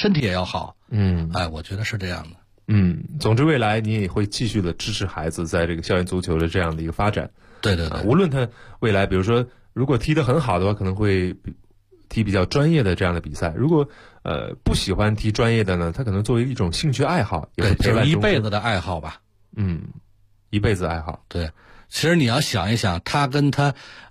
身体也要好。我觉得是这样的。 总之未来你也会继续的支持孩子在这个校园足球的这样的一个发展。 对， 无论他未来比如说如果踢得很好的话，可能会踢比较专业的这样的比赛，如果不喜欢踢专业的呢，他可能作为一种兴趣爱好，也是就是一辈子的爱好吧。 一辈子爱好。 对，其实你要想一想，他跟他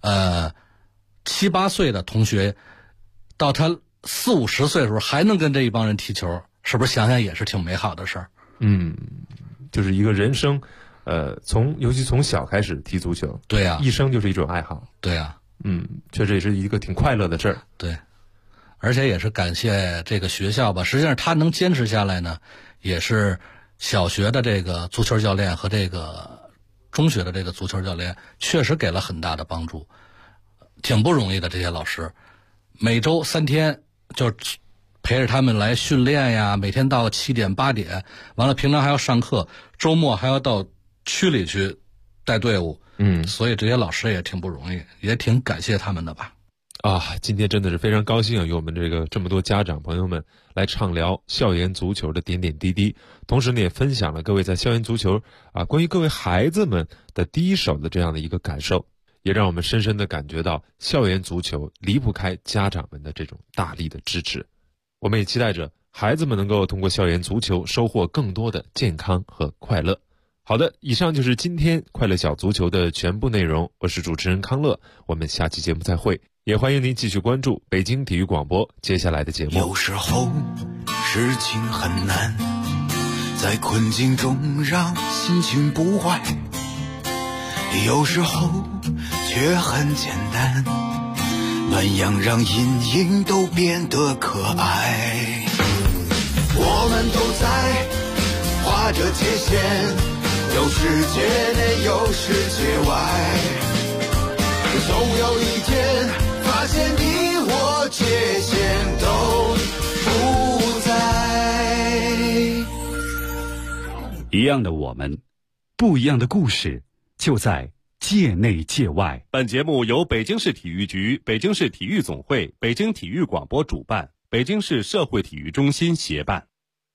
7、8岁的同学，到他4、50岁的时候还能跟这一帮人踢球，是不是想想也是挺美好的事儿？ 就是一个人生，尤其从小开始踢足球， 对呀， 一生就是一种爱好。 对呀， 确实也是一个挺快乐的事儿。 对，而且也是感谢这个学校吧。实际上他能坚持下来呢，也是小学的这个足球教练和这个中学的这个足球教练确实给了很大的帮助，挺不容易的。这些老师每周3天就陪着他们来训练呀，每天到7点8点，完了平常还要上课，周末还要到区里去带队伍。所以这些老师也挺不容易，也挺感谢他们的吧。 今天真的是非常高兴与我们这么多家长朋友们来畅聊校园足球的点点滴滴，同时呢也分享了各位在校园足球关于各位孩子们的第一手的这样的一个感受，也让我们深深的感觉到校园足球离不开家长们的这种大力的支持。我们也期待着孩子们能够通过校园足球收获更多的健康和快乐。好的，以上就是今天快乐小足球的全部内容，我是主持人康乐，我们下期节目再会，也欢迎您继续关注北京体育广播接下来的节目。 有时候事情很难，在困境中让心情不坏，有时候却很简单，暖阳让阴影都变得可爱。我们都在画着界限，有世界内有世界外，总有一天发现你我界限都不在。 一样的我们，不一样的故事，就在界内界外。 本节目由北京市体育局、北京市体育总会、北京体育广播主办，北京市社会体育中心协办。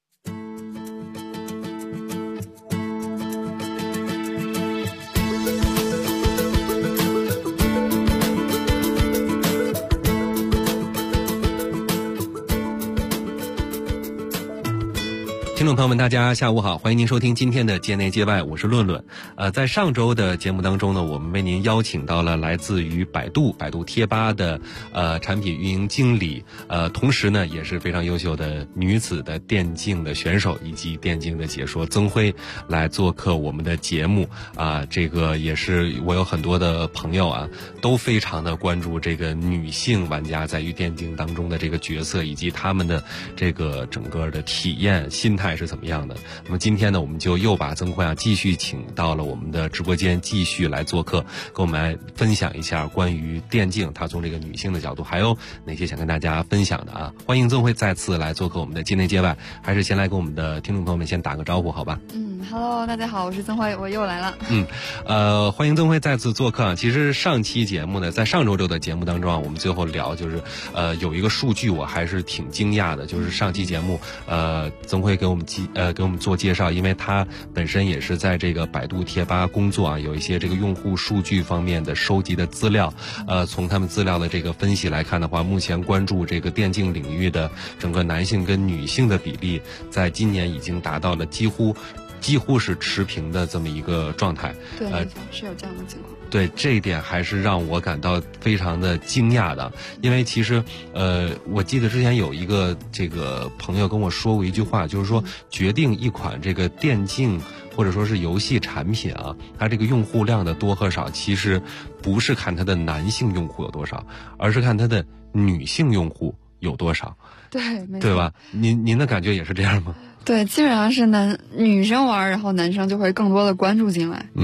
听众朋友们，大家下午好，欢迎您收听今天的界内界外，我是论论。在上周的节目当中呢，我们为您邀请到了来自于百度贴吧的产品运营经理，同时呢也是非常优秀的女子的电竞的选手以及电竞的解说曾辉来做客我们的节目这个也是我有很多的朋友都非常的关注这个女性玩家在于电竞当中的这个角色以及他们的这个整个的体验心态是怎么样的。那么今天呢，我们就又把曾辉继续请到了我们的直播间，继续来做客，跟我们来分享一下关于电竞，他从这个女性的角度还有哪些想跟大家分享的欢迎曾辉再次来做客我们的界内界外，还是先来跟我们的听众朋友们先打个招呼好吧。 Hello， 大家好，我是曾辉，我又来了。 欢迎曾辉再次做客。其实上期节目呢，在上周六的节目当中我们最后聊就是有一个数据我还是挺惊讶的，就是上期节目曾辉给我们做介绍，因为他本身也是在这个百度贴吧工作有一些这个用户数据方面的收集的资料，从他们资料的这个分析来看的话，目前关注这个电竞领域的整个男性跟女性的比例，在今年已经达到了几乎是持平的这么一个状态。 对，是有这样的情况。 对，这一点还是让我感到非常的惊讶的，因为其实我记得之前有一个这个朋友跟我说过一句话，就是说决定一款这个电竞或者说是游戏产品它这个用户量的多和少，其实不是看它的男性用户有多少，而是看它的女性用户有多少。 对，没错， 对吧？您的感觉也是这样吗？ 对，基本上是女生玩，然后男生就会更多的关注进来。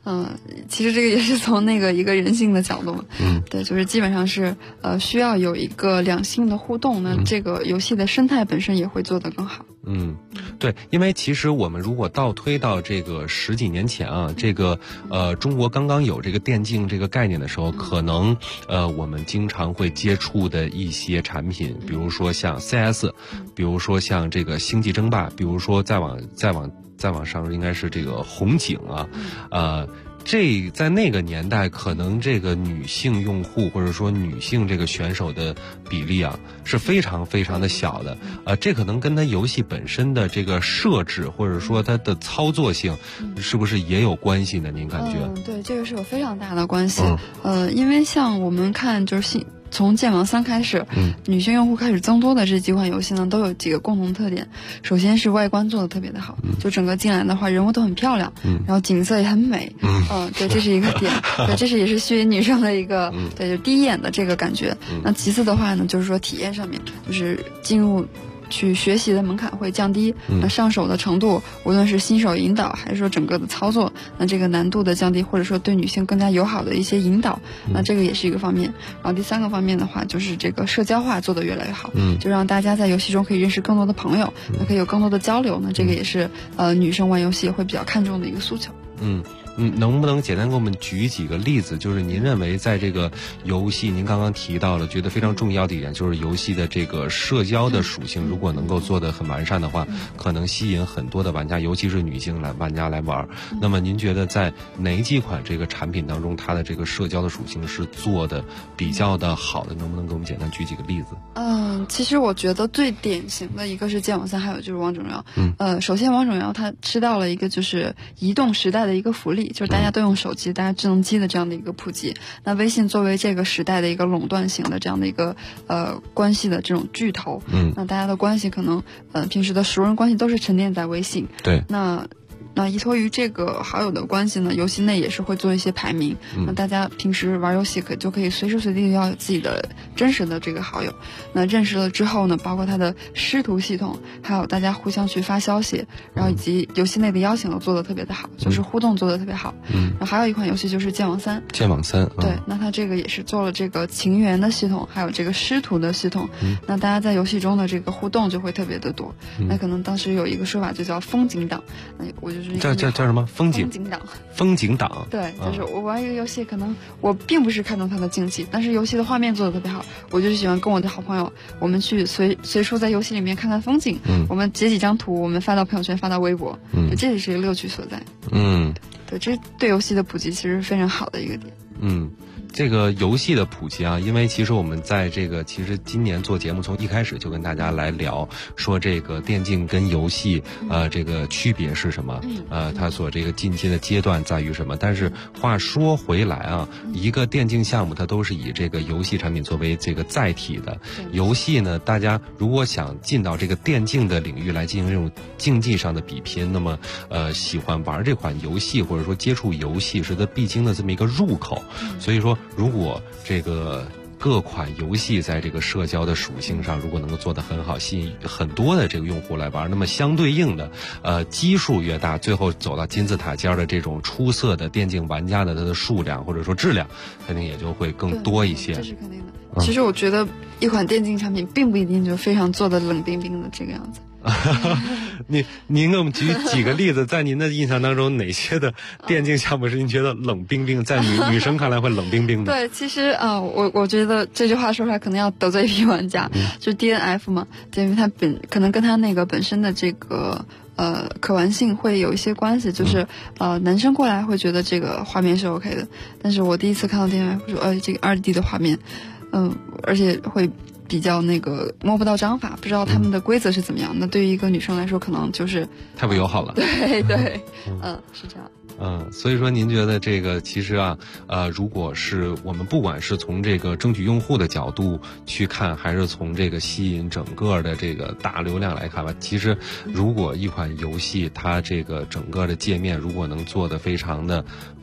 其实这个也是从那个一个人性的角度嘛，对，就是基本上是需要有一个两性的互动，那这个游戏的生态本身也会做得更好。 对，因为其实我们如果倒推到这个10几年前啊，这个中国刚刚有这个电竞这个概念的时候，可能我们经常会接触的一些产品，比如说像 CS， 比如说像这个星际争霸，比如说再往上应该是这个红警啊，这在那个年代，可能这个女性用户或者说女性这个选手的比例啊是非常非常的小的，这可能跟它游戏本身的这个设置或者说它的操作性，是不是也有关系呢？您感觉？ 对，这个是有非常大的关系。因为像我们看就是从剑网3开始，女性用户开始增多的这几款游戏呢，都有几个共同特点。首先是外观做的特别的好，就整个进来的话，人物都很漂亮，然后景色也很美，对，这是一个点，对，这是也是吸引女生的一个，对，就第一眼的这个感觉。那其次的话呢，就是说体验上面，就是进入去学习的门槛会降低，那上手的程度，无论是新手引导还是说整个的操作，那这个难度的降低，或者说对女性更加友好的一些引导，那这个也是一个方面。然后第3个方面的话，就是这个社交化做得越来越好，就让大家在游戏中可以认识更多的朋友，那可以有更多的交流，那这个也是女生玩游戏会比较看重的一个诉求。 能不能简单给我们举几个例子？就是您认为在这个游戏，您刚刚提到了，觉得非常重要的一点，就是游戏的这个社交的属性，如果能够做得很完善的话，可能吸引很多的玩家，尤其是女性玩家来玩。那么您觉得在哪几款这个产品当中，它的这个社交的属性是做的比较的好的？能不能给我们简单举几个例子？ 其实我觉得最典型的一个是剑网3，还有就是王者荣耀。首先王者荣耀它吃到了一个就是移动时代的一个福利，就是大家都用手机，大家智能机的这样的一个普及。那微信作为这个时代的一个垄断型的这样的一个关系的这种巨头，那大家的关系可能平时的熟人关系都是沉淀在微信。 对， 那依托于这个好友的关系呢，游戏内也是会做一些排名。那大家平时玩游戏就可以随时随地要有自己的真实的这个好友。那认识了之后呢，包括它的师徒系统，还有大家互相去发消息，然后以及游戏内的邀请都做得特别的好，就是互动做得特别好。然后还有一款游戏就是剑网3。 剑网3， 对，那它这个也是做了这个情缘的系统，还有这个师徒的系统。那大家在游戏中的这个互动就会特别的多。那可能当时有一个说法就叫风景党，那我就是叫什么风景党？ 风景党。 对，就是我玩一个游戏，可能我并不是看重它的竞技，但是游戏的画面做得特别好，我就是喜欢跟我的好朋友，我们去随处在游戏里面看看风景，我们截几张图，我们发到朋友圈，发到微博，这也是一个乐趣所在。对，这对游戏的普及其实是非常好的一个点。 这个游戏的普及啊，因为其实我们在这个今年做节目从一开始就跟大家来聊说这个电竞跟游戏这个区别是什么，它所这个进阶的阶段在于什么。但是话说回来啊，一个电竞项目它都是以这个游戏产品作为这个载体的。游戏呢，大家如果想进到这个电竞的领域来进行这种竞技上的比拼，那么喜欢玩这款游戏或者说接触游戏是它必经的这么一个入口。所以说如果这个各款游戏在这个社交的属性上如果能够做得很好，吸引很多的这个用户来玩，那么相对应的基数越大，最后走到金字塔尖的这种出色的电竞玩家的它的数量或者说质量肯定也就会更多一些。 这是肯定的。其实我觉得一款电竞产品并不一定就非常做的冷冰冰的这个样子。 您给我们举几个例子，在您的印象当中，哪些的电竞项目是您觉得冷冰冰，在女生看来会冷冰冰的？ 对，其实我觉得这句话说出来可能要得罪一批玩家，就是 DNF 嘛，因为它可能跟它那个本身的这个可玩性会有一些关系，就是男生过来会觉得这个画面是 OK 的，但是我第一次看到 DNF 说这个2D 的画面，而且会比较那个摸不到章法，不知道他们的规则是怎么样。那对于一个女生来说，可能就是太不友好了。 对对，是这样。 所以说您觉得这个其实如果是我们不管是从这个争取用户的角度去看，还是从这个吸引整个的这个大流量来看吧，其实如果一款游戏它这个整个的界面如果能做得非常的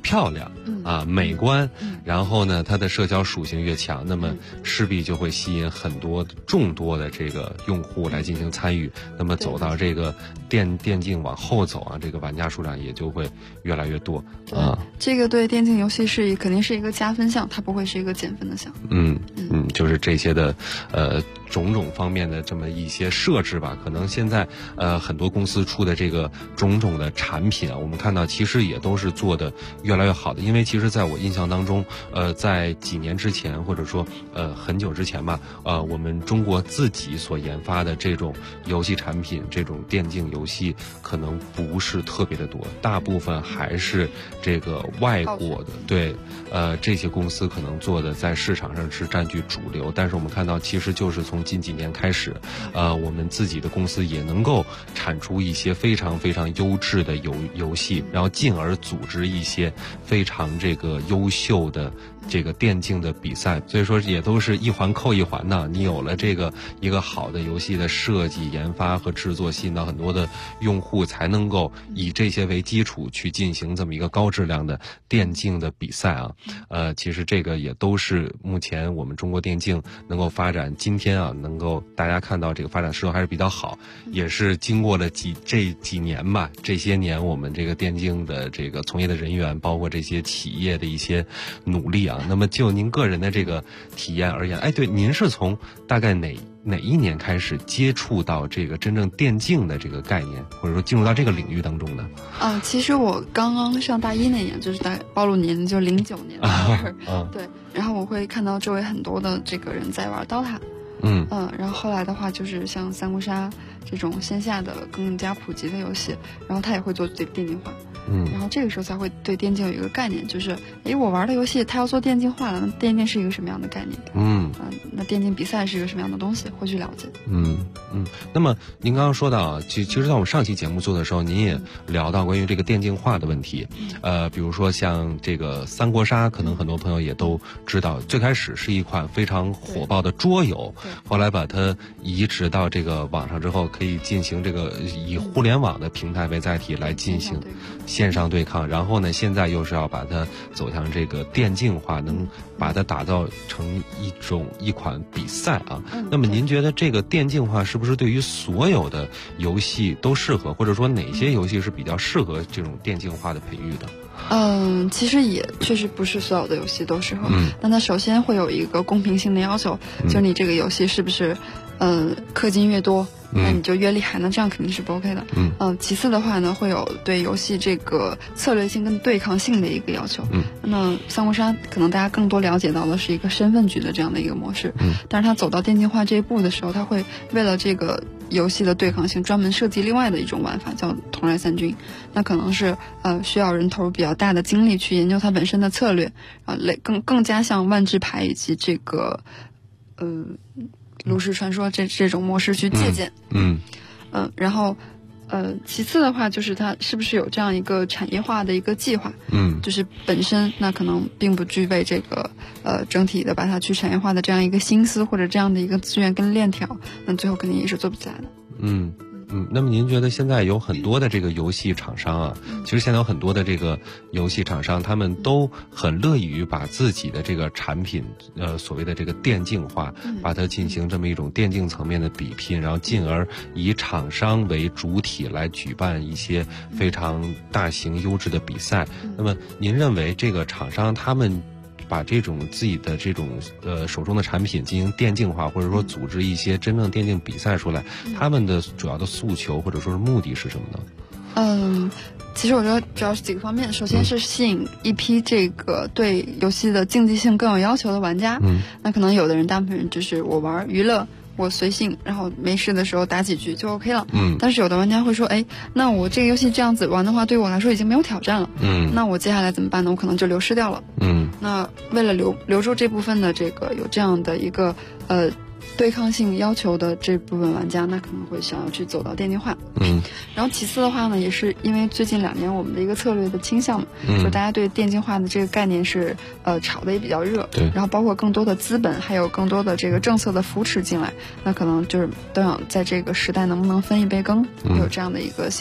漂亮，美观，然后呢，它的社交属性越强，那么势必就会吸引众多的这个用户来进行参与。那么走到这个电竞往后走啊，这个玩家数量也就会越来越多啊。 这个对电竞游戏肯定是一个加分项，它不会是一个减分的项。 就是这些的种种方面的这么一些设置吧，可能现在很多公司出的这个种种的产品啊，我们看到其实也都是做的越来越好的。因为其实在我印象当中，在几年之前或者说很久之前吧，我们中国自己所研发的这种游戏产品，这种电竞游戏可能不是特别的多，大部分还是这个外国的，对，这些公司可能做的在市场上是占据主流。但是我们看到，其实就是从近几年开始，我们自己的公司也能够产出一些非常非常优质的游戏，然后进而组织一些非常这个优秀的这个电竞的比赛。所以说也都是一环扣一环呢，你有了这个一个好的游戏的设计、研发和制作，吸引到很多的用户，才能够以这些为基础去进行这么一个高质量的电竞的比赛啊。其实这个也都是目前我们中国电竞能够发展今天啊，能够大家看到这个发展势头还是比较好，也是经过了这几年吧，这些年我们这个电竞的这个从业的人员，包括这些企业的一些努力啊。那么就您个人的这个体验而言，对，您是从大概哪一年开始接触到这个真正电竞的这个概念，或者说进入到这个领域当中的？ 其实我刚刚上大一那年，就是大概暴露年龄就09年那会儿，对，然后我会看到周围很多的这个人在玩 DOTA。然后后来的话就是像三国杀这种线下的更加普及的游戏，然后他也会做电竞化。然后这个时候才会对电竞有一个概念，就是我玩的游戏它要做电竞化了，那电竞是一个什么样的概念？那电竞比赛是一个什么样的东西？会去了解。 那么您刚刚说到，其实在我们上期节目做的时候，您也聊到关于这个电竞化的问题。比如说像这个三国杀，可能很多朋友也都知道，最开始是一款非常火爆的桌游，后来把它移植到这个网上之后，可以进行这个以互联网的平台为载体来进行线上对抗，然后呢，现在又是要把它走向这个电竞化，能把它打造成一款比赛啊。那么您觉得这个电竞化是不是对于所有的游戏都适合，或者说哪些游戏是比较适合这种电竞化的培育的？ 其实也确实不是所有的游戏都适合。但它首先会有一个公平性的要求，就是你这个游戏是不是氪金越多，那你就越厉害，那这样肯定是不 OK 的。其次的话呢，会有对游戏这个策略性跟对抗性的一个要求。那三国杀可能大家更多了解到的是一个身份局的这样的一个模式，但是它走到电竞化这一步的时候，它会为了这个游戏的对抗性专门设计另外的一种玩法，叫同来三军。那可能是需要人投入比较大的精力去研究它本身的策略，更加像万智牌以及这个炉石传说这种模式去借鉴。然后其次的话就是它是不是有这样一个产业化的一个计划。就是本身那可能并不具备这个整体的把它去产业化的这样一个心思或者这样的一个资源跟链条，那最后肯定也是做不起来的。 那么您觉得现在有很多的这个游戏厂商啊，其实现在有很多的这个游戏厂商，他们都很乐于把自己的这个产品所谓的这个电竞化，把它进行这么一种电竞层面的比拼，然后进而以厂商为主体来举办一些非常大型优质的比赛。那么您认为这个厂商他们把这种自己的这种手中的产品进行电竞化，或者说组织一些真正电竞比赛出来，他们的主要的诉求或者说是目的是什么呢？ 其实我觉得主要是几个方面，首先是吸引一批这个对游戏的竞技性更有要求的玩家。那可能有的人大部分人就是我玩娱乐，我随性，然后没事的时候打几局就 OK 了。但是有的玩家会说，那我这个游戏这样子玩的话，对于我来说已经没有挑战了。那我接下来怎么办呢？我可能就流失掉了。那为了留住这部分的这个有这样的一个对抗性要求的这部分玩家，那可能会想要去走到电竞化。然后其次的话呢，也是因为最近2年我们的一个策略的倾向嘛，就大家对电竞化的这个概念是炒的也比较热，然后包括更多的资本还有更多的这个政策的扶持进来，那可能就是都想在这个时代能不能分一杯羹，会有这样的一个心态。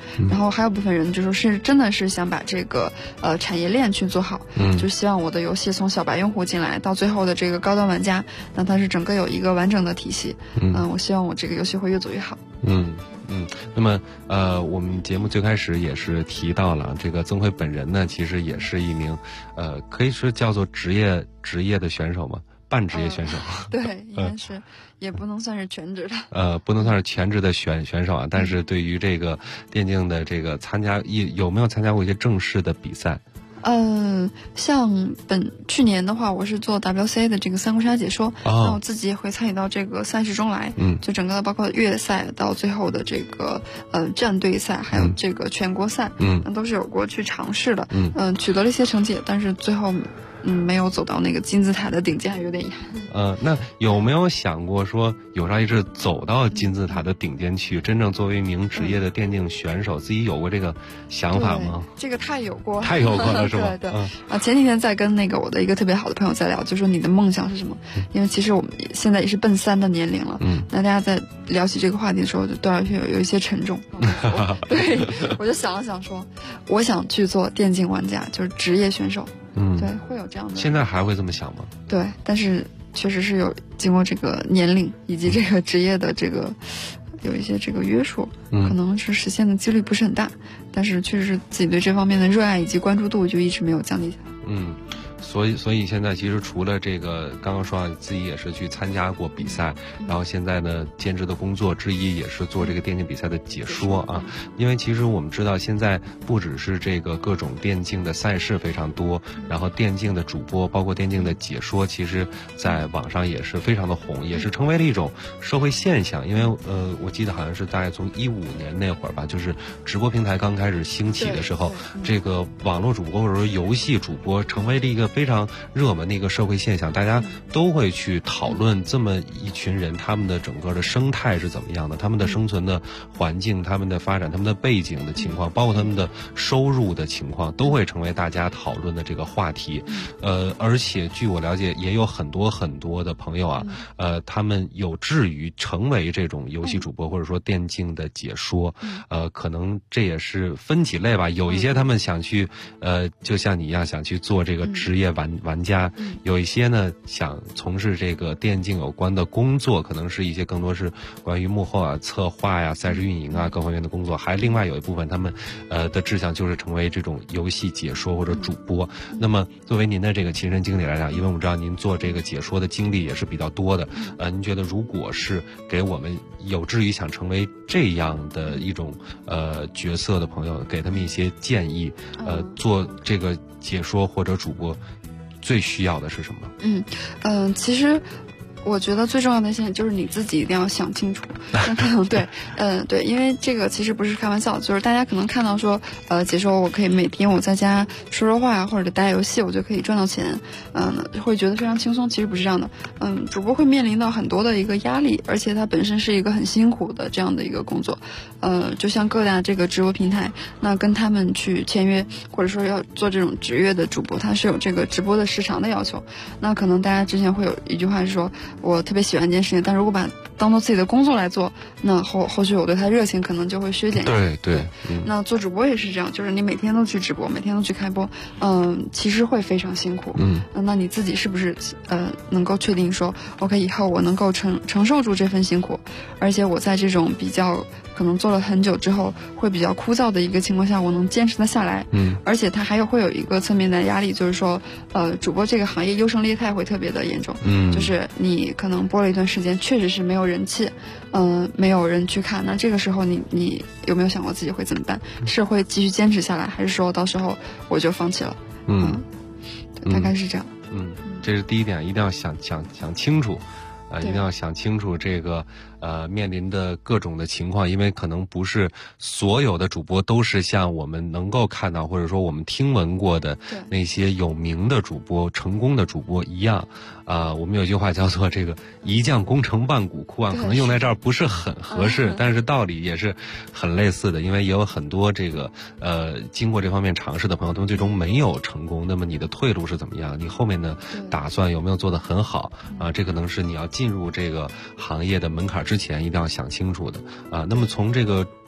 然后还有部分人就是真的是想把这个产业链去做好，就希望我的游戏从小白用户进来到最后的这个高端玩家，那它是整个有一个完整的体系。我希望我这个游戏会越做越好。 那么我们节目最开始也是提到了这个曾慧本人呢，其实也是一名可以说叫做职业的选手嘛，半职业选手。 对，应该是也不能算是全职的。不能算是全职的选手啊，但是对于这个电竞的这个有没有参加过一些正式的比赛？ 像去年的话，我是做 WCA 的这个三国杀解说，那我自己也会参与到这个赛事中来，就整个包括月赛到最后的这个战队赛，还有这个全国赛，那都是有过去尝试的，取得了一些成绩，但是最后没有走到那个金字塔的顶尖，还有点遗憾。 那有没有想过说有朝一日走到金字塔的顶尖去，真正作为一名职业的电竞选手，自己有过这个想法吗？ 这个太有过了是吧？ 对。前几天在跟那个我的一个特别好的朋友在聊，就说你的梦想是什么？因为其实我们现在也是奔3的年龄了，那大家在聊起这个话题的时候，就多少有一些沉重。对，我就想了想说，我想去做电竞玩家，就是职业选手。对，会有这样的。 现在还会这么想吗？ 对，但是确实是有经过这个年龄以及这个职业的这个有一些这个约束，可能是实现的几率不是很大，但是确实是自己对这方面的热爱以及关注度就一直没有降低下来。 所以现在其实除了这个刚刚说啊，自己也是去参加过比赛，然后现在呢兼职的工作之一也是做这个电竞比赛的解说啊。因为其实我们知道现在不只是这个各种电竞的赛事非常多，然后电竞的主播包括电竞的解说，其实在网上也是非常的红，也是成为了一种社会现象。因为我记得好像是大概从2015年那会儿吧，就是直播平台刚开始兴起的时候，这个网络主播或者说游戏主播成为了一个非常热门的一个社会现象，大家都会去讨论这么一群人他们的整个的生态是怎么样的，他们的生存的环境，他们的发展，他们的背景的情况，包括他们的收入的情况，都会成为大家讨论的这个话题。而且据我了解，也有很多的朋友啊，他们有志于成为这种游戏主播或者说电竞的解说，可能这也是分几类吧。有一些他们想去就像你一样想去做这个职业玩家，有一些呢想从事这个电竞有关的工作，可能是一些更多是关于幕后啊策划呀、赛事运营啊各方面的工作，还另外有一部分他们的志向就是成为这种游戏解说或者主播。那么作为您的这个亲身经历来讲，因为我们知道您做这个解说的经历也是比较多的，您觉得如果是给我们有志于想成为这样的一种角色的朋友，给他们一些建议，做这个解说或者主播最需要的是什么？ 其实我觉得最重要的一点就是你自己一定要想清楚。对，因为这个其实不是开玩笑，就是大家可能看到说，解说我可以每天我在家说话或者打游戏，我就可以赚到钱，会觉得非常轻松。其实不是这样的，主播会面临到很多的一个压力，而且它本身是一个很辛苦的这样的一个工作。就像各大这个直播平台，那跟他们去签约，或者说要做这种职业的主播，他是有这个直播的时长的要求。那可能大家之前会有一句话是说，我特别喜欢一件事情，但如果把当做自己的工作来做，那后续我对他热情可能就会削减。 对， 那做主播也是这样，就是你每天都去直播，每天都去开播，其实会非常辛苦。那你自己是不是能够确定说 ，OK， 以后我能够承受住这份辛苦，而且我在这种比较可能做了很久之后会比较枯燥的一个情况下，我能坚持得下来。而且它还会有一个侧面的压力，就是说，主播这个行业优胜劣汰会特别的严重。就是你可能播了一段时间，确实是没有人气，没有人去看，那这个时候你有没有想过自己会怎么办？是会继续坚持下来，还是说到时候我就放弃了？大概是这样。 这是第一点，一定要想清楚，一定要想清楚这个面临的各种的情况，因为可能不是所有的主播都是像我们能够看到或者说我们听闻过的那些有名的主播、成功的主播一样。我们有句话叫做这个一将功成万骨枯啊，可能用在这儿不是很合适，但是道理也是很类似的。因为也有很多这个经过这方面尝试的朋友，他们最终没有成功。那么你的退路是怎么样？你后面的打算有没有做得很好啊？这可能是你要进入这个行业的门槛之前一定要想清楚的啊。那么从这个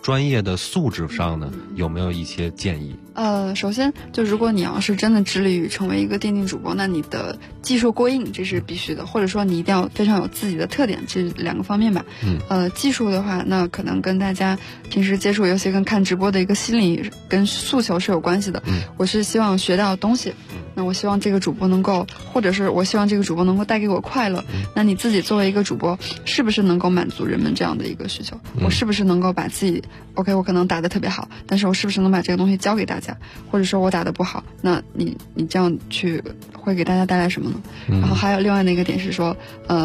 专业的素质上呢，有没有一些建议？ 首先就如果你要是真的致力于成为一个电竞主播，那你的技术过硬这是必须的，或者说你一定要非常有自己的特点，这2个方面吧。技术的话，那可能跟大家平时接触游戏跟看直播的一个心理跟诉求是有关系的。我是希望学到东西，那我希望这个主播能够，或者是我希望这个主播能够带给我快乐。那你自己作为一个主播，是不是能够满足人们这样的一个需求？我是不是能够把自己 OK， 我可能打得特别好，但是我是不是能把这个东西教给大家？或者说我打得不好，那你这样去会给大家带来什么呢？然后还有另外的一个点是说，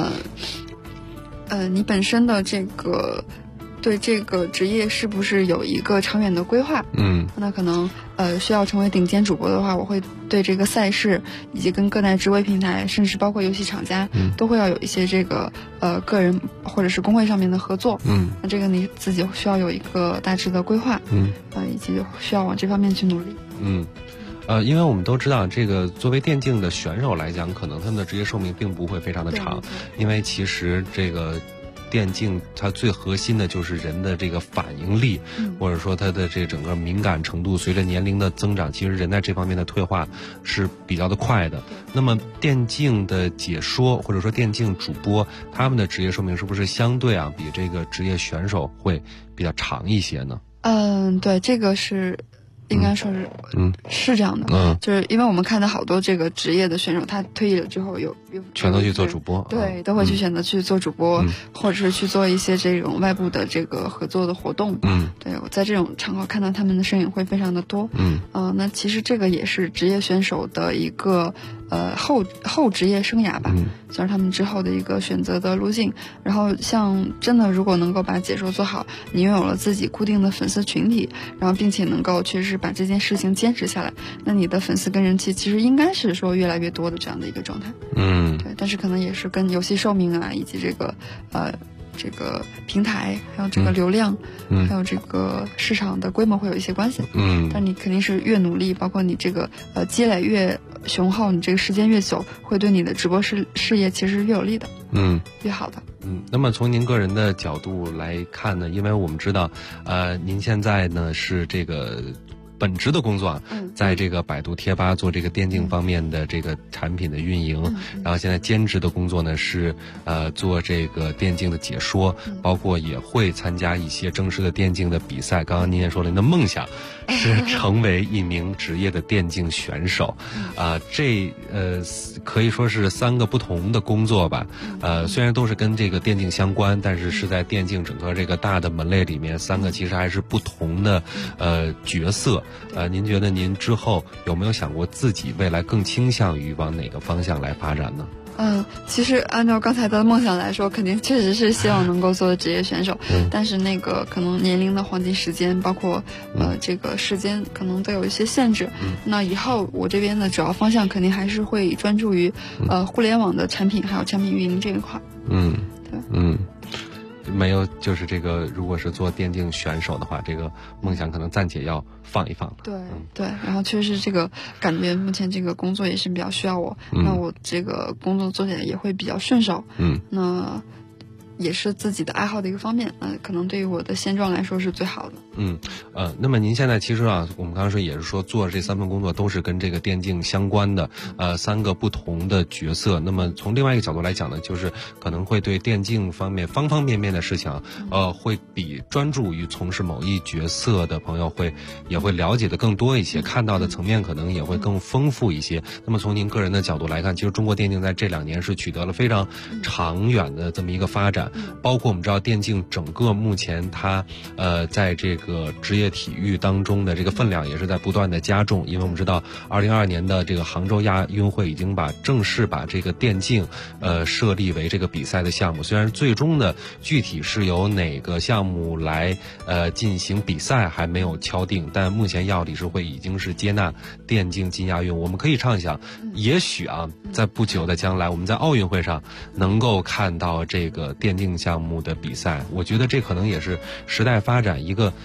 你本身的这个对这个职业是不是有一个长远的规划？那可能需要成为顶尖主播的话，我会对这个赛事以及跟各大直播平台，甚至包括游戏厂家，都会要有一些这个个人或者是工会上面的合作。那这个你自己需要有一个大致的规划，以及需要往这方面去努力。 因为我们都知道，这个作为电竞的选手来讲，可能他们的职业寿命并不会非常的长，因为其实这个电竞它最核心的就是人的这个反应力，或者说它的这整个敏感程度，随着年龄的增长，其实人在这方面的退化是比较的快的。那么电竞的解说或者说电竞主播，他们的职业寿命是不是相对比这个职业选手会比较长一些呢？ 对，这个是应该说是，是这样的，就是因为我们看到好多这个职业的选手，他退役了之后有全都去做主播， 对，都会去选择去做主播，或者是去做一些这种外部的这个合作的活动，对，我在这种场合看到他们的身影会非常的多，那其实这个也是职业选手的一个后职业生涯吧，算是他们之后的一个选择的路径。然后像真的如果能够把解说做好，你拥有了自己固定的粉丝群体，然后并且能够确实把这件事情坚持下来，那你的粉丝跟人气其实应该是说越来越多的这样的一个状态。对，但是可能也是跟游戏寿命以及这个平台，还有这个流量，还有这个市场的规模会有一些关系。但你肯定是越努力，包括你这个积累越雄厚，你这个时间越久，会对你的直播事业其实越有利的，越好的。 那么从您个人的角度来看呢，因为我们知道，您现在呢是这个本职的工作在这个百度贴吧做这个电竞方面的这个产品的运营，然后现在兼职的工作呢是做这个电竞的解说，包括也会参加一些正式的电竞的比赛。刚刚您也说了，您的梦想是成为一名职业的电竞选手，这可以说是3个不同的工作吧。虽然都是跟这个电竞相关，但是是在电竞整个这个大的门类里面，3个其实还是不同的角色。您觉得您之后有没有想过自己未来更倾向于往哪个方向来发展呢？ 其实按照刚才的梦想来说，肯定确实是希望能够做职业选手，但是那个可能年龄的黄金时间，包括这个时间可能都有一些限制。那以后我这边的主要方向肯定还是会专注于互联网的产品还有产品运营这一块。对。 没有，就是这个，如果是做电竞选手的话，这个梦想可能暂且要放一放了。 对，然后确实这个感觉目前这个工作也是比较需要我，那我这个工作做起来也会比较顺手。那也是自己的爱好的一个方面，可能对于我的现状来说是最好的。 那么您现在其实我们刚刚说也是说做这3份工作都是跟这个电竞相关的，3个不同的角色。那么从另外一个角度来讲呢，就是可能会对电竞方面方方面面的事情，会比专注于从事某一角色的朋友也会了解的更多一些，看到的层面可能也会更丰富一些。那么从您个人的角度来看，其实中国电竞在这2年是取得了非常长远的这么一个发展。包括我们知道电竞整个目前它在这个职业体育当中的这个分量也是在不断的加重，因为我们知道2022年的这个杭州亚运会已经正式把这个电竞设立为这个比赛的项目。虽然最终的具体是由哪个项目来进行比赛还没有敲定，但目前亚奥理事会已经是接纳电竞进亚运。我们可以畅想，也许在不久的将来，我们在奥运会上能够看到这个电竞项目的比赛。我觉得这可能也是时代发展一个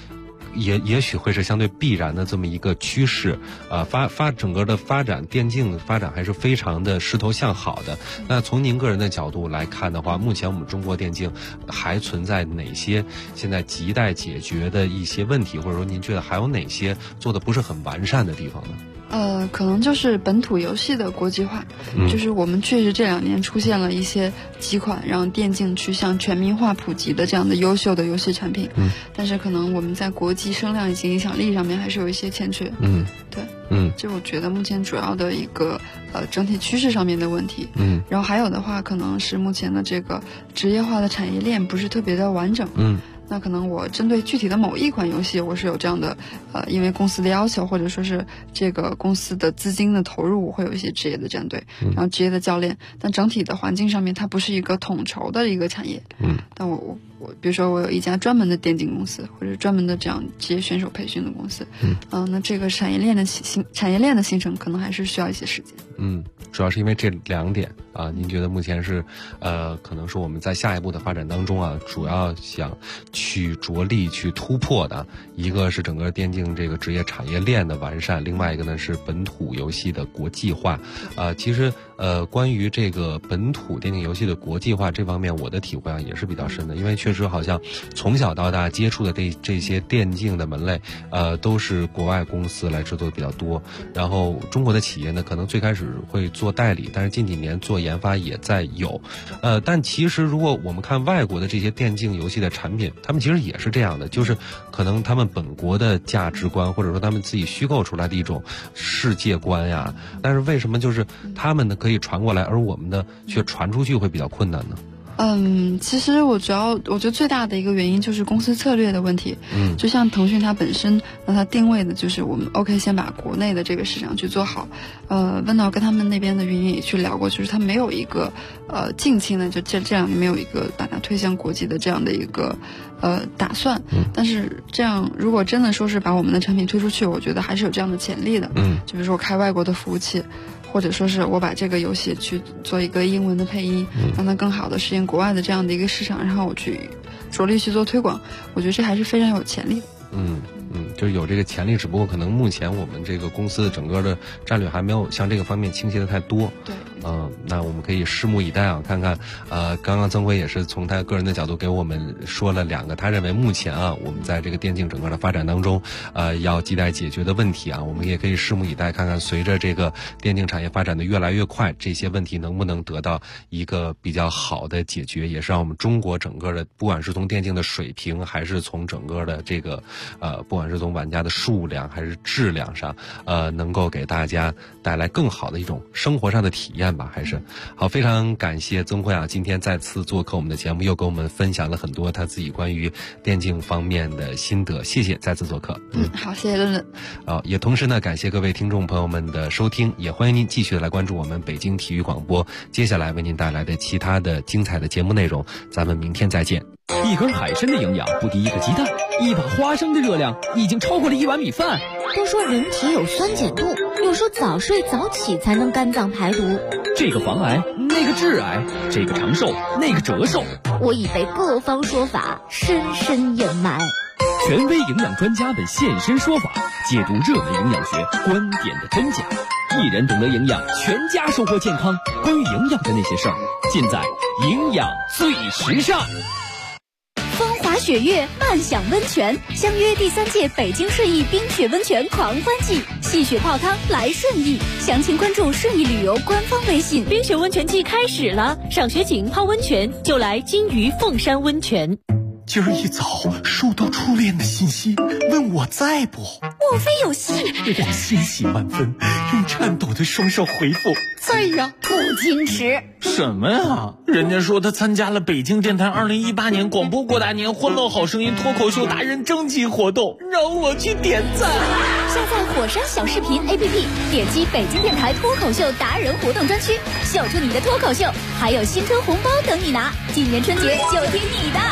也许会是相对必然的这么一个趋势。整个的发展，电竞发展还是非常的势头向好的。那从您个人的角度来看的话，目前我们中国电竞还存在哪些现在亟待解决的一些问题，或者说您觉得还有哪些做的不是很完善的地方呢？ 可能就是本土游戏的国际化，就是我们确实这2年出现了一些几款让电竞去向全民化普及的这样的优秀的游戏产品，但是可能我们在国际声量以及影响力上面还是有一些欠缺。对，这我觉得目前主要的一个整体趋势上面的问题。然后还有的话，可能是目前的这个职业化的产业链不是特别的完整。那可能我针对具体的某一款游戏，我是有这样的，因为公司的要求，或者说是这个公司的资金的投入，我会有一些职业的战队，然后职业的教练。但整体的环境上面，它不是一个统筹的一个产业。但我比如说我有一家专门的电竞公司，或者专门的这样职业选手培训的公司。那这个产业链的形成，可能还是需要一些时间。 主要是因为这2点啊，您觉得目前是可能是我们在下一步的发展当中啊，主要想去着力去突破的，一个是整个电竞这个职业产业链的完善，另外一个呢是本土游戏的国际化。其实关于这个本土电竞游戏的国际化这方面，我的体会啊也是比较深的，因为确实好像从小到大接触的这些电竞的门类，都是国外公司来制作的比较多，然后中国的企业呢，可能最开始会做代理，但是近几年做研发也在有。但其实如果我们看外国的这些电竞游戏的产品，他们其实也是这样的，就是可能他们本国的价值观，或者说他们自己虚构出来的一种世界观呀，但是为什么就是他们呢可以传过来，而我们的却传出去会比较困难呢？ 其实我觉得最大的一个原因就是公司策略的问题。就像腾讯它本身，它定位的就是我们 OK 先把国内的这个市场去做好。温导跟他们那边的运营也去聊过，就是他没有一个近期呢，就这2年没有一个把它推向国际的这样的一个打算。但是这样如果真的说是把我们的产品推出去，我觉得还是有这样的潜力的。就比如说我开外国的服务器，或者说是我把这个游戏去做一个英文的配音，让它更好的适应国外的这样的一个市场，然后我去着力去做推广，我觉得这还是非常有潜力的。 就是有这个潜力，只不过可能目前我们这个公司的整个的战略还没有向这个方面倾斜的太多。 对。 那我们可以拭目以待啊，看看刚刚曾辉也是从他个人的角度给我们说了2个他认为目前啊我们在这个电竞整个的发展当中要亟待解决的问题啊，我们也可以拭目以待，看看随着这个电竞产业发展的越来越快，这些问题能不能得到一个比较好的解决，也是让我们中国整个的不管是从电竞的水平，还是从整个的这个不管是从玩家的数量还是质量上能够给大家带来更好的一种生活上的体验吧。还是好，非常感谢曾辉啊，今天再次做客我们的节目，又跟我们分享了很多他自己关于电竞方面的心得，谢谢再次做客。 好，谢谢乐乐。 也同时呢，感谢各位听众朋友们的收听，也欢迎您继续的来关注我们北京体育广播接下来为您带来的其他的精彩的节目内容，咱们明天再见。 一根海参的营养不敌一个鸡蛋，一把花生的热量已经超过了1碗米饭。 都说人体有酸碱度，又说早睡早起才能肝脏排毒。 这个防癌，那个致癌，这个长寿，那个折寿。 我已被各方说法深深掩埋。 权威营养专家们现身说法，解读热门营养学观点的真假。一人懂得营养，全家收获健康。关于营养的那些事儿，尽在营养最时尚。 风华雪月，漫享温泉，相约第3届北京顺义冰雪温泉狂欢季，戏雪泡汤来顺义，详情关注顺义旅游官方微信。 冰雪温泉季开始了，赏雪景泡温泉就来金鱼凤山温泉。 今儿一早收到初恋的信息，问我在不？ 莫非有戏？ 我欣喜万分，用颤抖的双手回复在呀。 不矜持什么呀？人家说他参加了北京电台2018年广播过大年欢乐好声音脱口秀达人征集活动，让我去点赞。 下载火山小视频 APP， 点击北京电台脱口秀达人活动专区，秀出你的脱口秀，还有新春红包等你拿。今年春节就听你的。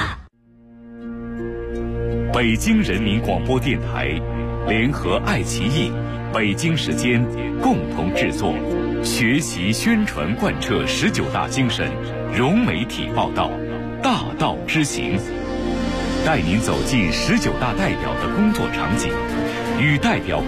北京人民广播电台联合爱奇艺、北京时间共同制作，学习宣传贯彻19大精神，融媒体报道，大道之行。 带您走进19大代表的工作场景，与代表